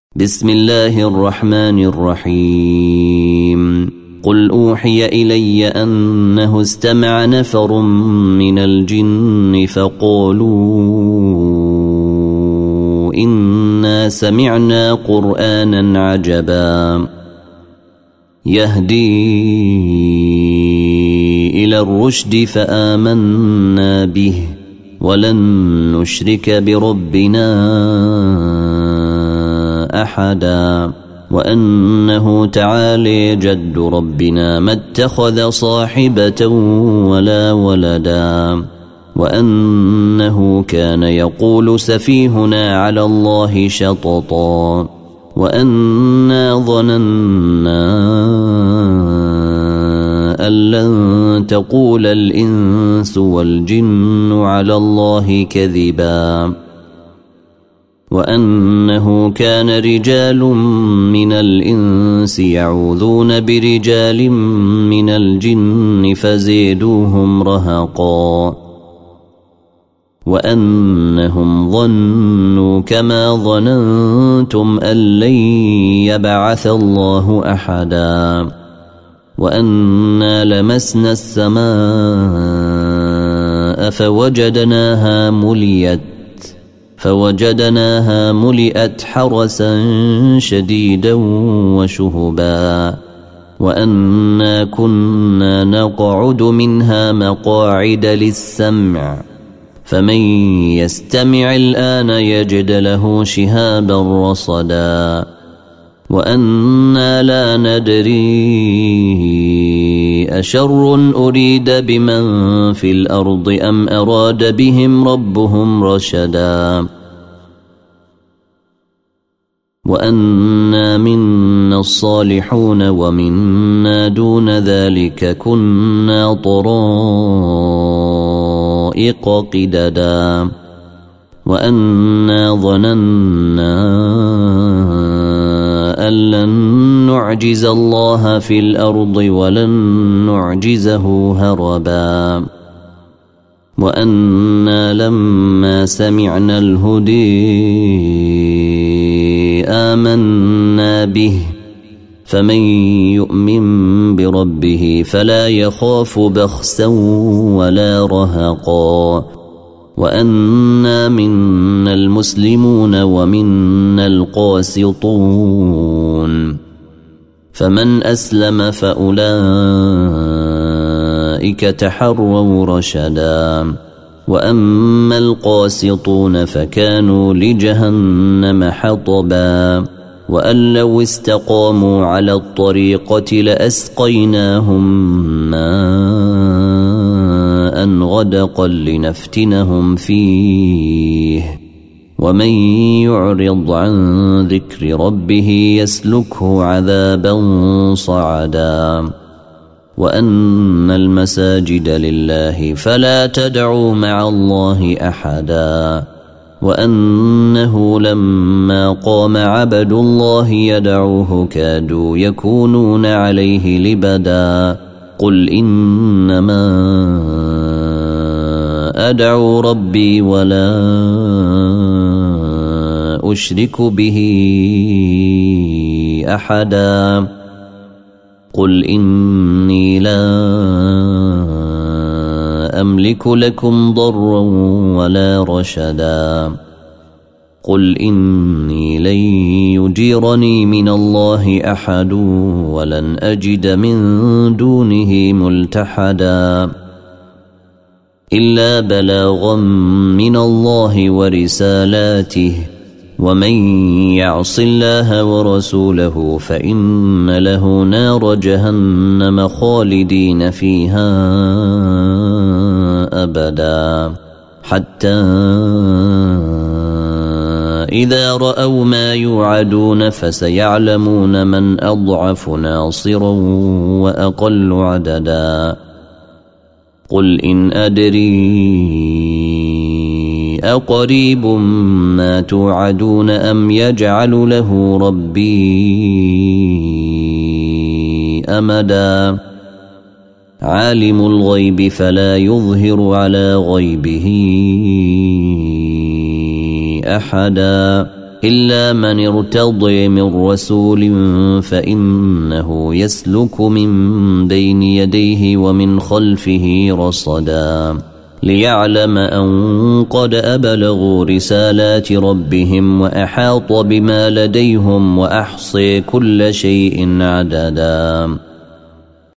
بسم الله الرحمن الرحيم قل أوحي إلي أنه استمع نفر من الجن فقالوا إنا سمعنا قرآنا عجبا يهدي إلى الرشد فآمنا به ولن نشرك بربنا أحدا وأنه تعالى جد ربنا ما اتخذ صاحبة ولا ولدا وأنه كان يقول سفيهنا على الله شططا وأنا ظننا أن لن تقول الإنس والجن على الله كذبا وأنه كان رجال من الإنس يعوذون برجال من الجن فزيدوهم رهقا وأنهم ظنوا كما ظننتم أن لن يبعث الله أحدا وأنا لمسنا السماء فوجدناها ملئت حرسا شديدا وشهبا وأنا كنا نقعد منها مقاعد للسمع فمن يستمع الآن يجد له شهابا رصدا وأنا لا ندري أشر أريد بمن في الأرض أم أراد بهم ربهم رشدا وأنا منا الصالحون ومنا دون ذلك كنا طرائق قددا وأنا ظننا أن لن نعجز الله في الأرض ولن نعجزه هربا وأنا لما سمعنا الهدي آمنا به فمن يؤمن بربه فلا يخاف بخسا ولا رهقا وأنا منا المسلمون ومنا القاسطون فمن أسلم فأولئك تحروا رشدا وأما القاسطون فكانوا لجهنم حطبا وأن لو استقاموا على الطريقة لأسقيناهم ماء غدقا لنفتنهم فيه ومن يعرض عن ذكر ربه يسلكه عذابا صعدا وأن المساجد لله فلا تدعوا مع الله أحدا وأنه لما قام عبد الله يدعوه كادوا يكونون عليه لبدا قل إنما أدعو ربي ولا أشرك به أحدا قل إني لا أملك لكم ضرا ولا رشدا قل إني لن يجيرني من الله أحد ولن أجد من دونه ملتحدا إلا بلاغا من الله ورسالاته ومن يعص الله ورسوله فإن له نار جهنم خالدين فيها أبدا حتى إذا رأوا ما يوعدون فسيعلمون من أضعف ناصرا وأقل عددا قل إن أدري أقريب ما توعدون أم يجعل له ربي أمدا عالم الغيب فلا يظهر على غيبه أحدا إلا من ارتضي من رسول فإنه يسلك من بين يديه ومن خلفه رصدا ليعلم أن قد أبلغوا رسالات ربهم وأحاط بما لديهم وأحصي كل شيء عددا.